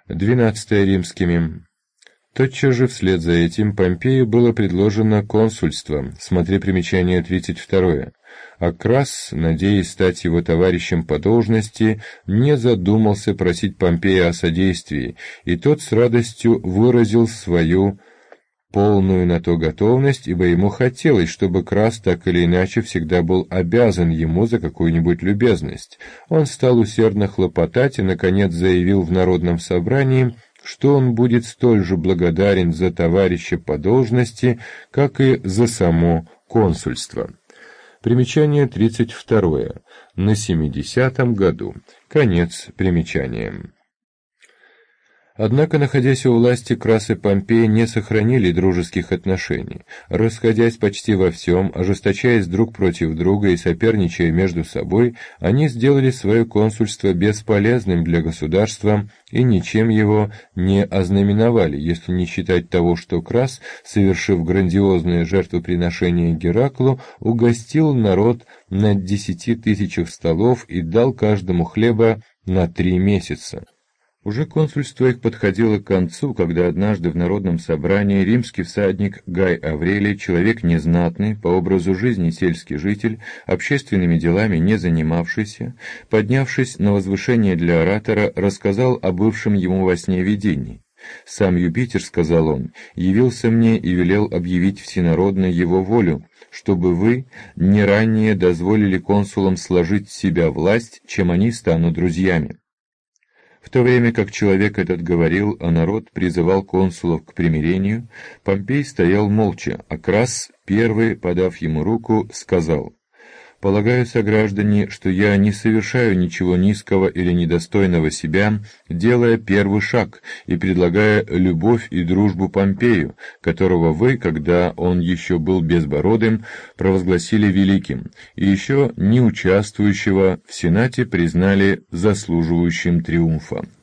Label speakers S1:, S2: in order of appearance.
S1: 12 римскими. Тотчас же вслед за этим Помпею было предложено консульство, смотри примечание 32. А Крас, надеясь стать его товарищем по должности, не задумался просить Помпея о содействии, и тот с радостью выразил свою полную на то готовность, ибо ему хотелось, чтобы Крас так или иначе всегда был обязан ему за какую-нибудь любезность. Он стал усердно хлопотать и, наконец, заявил в народном собрании, что он будет столь же благодарен за товарища по должности, как и за само консульство. Примечание 32. На 70-м году. Конец примечания. Однако, находясь у власти, Крас и Помпей не сохранили дружеских отношений. Расходясь почти во всем, ожесточаясь друг против друга и соперничая между собой, они сделали свое консульство бесполезным для государства и ничем его не ознаменовали, если не считать того, что Крас, совершив грандиозное жертвоприношение Гераклу, угостил народ на 10 000 столов и дал каждому хлеба на 3 месяца. Уже консульство их подходило к концу, когда однажды в народном собрании римский всадник Гай Аврелий, человек незнатный, по образу жизни сельский житель, общественными делами не занимавшийся, поднявшись на возвышение для оратора, рассказал о бывшем ему во сне видении. «Сам Юпитер, — сказал он, — явился мне и велел объявить всенародно его волю, чтобы вы не ранее дозволили консулам сложить с себя власть, чем они станут друзьями». В то время как человек этот говорил, а народ призывал консулов к примирению, Помпей стоял молча, а Крас, первый, подав ему руку, сказал: «Полагаю, сограждане, что я не совершаю ничего низкого или недостойного себя, делая первый шаг и предлагая любовь и дружбу Помпею, которого вы, когда он еще был безбородым, провозгласили великим, и еще не участвующего в Сенате признали заслуживающим триумфа».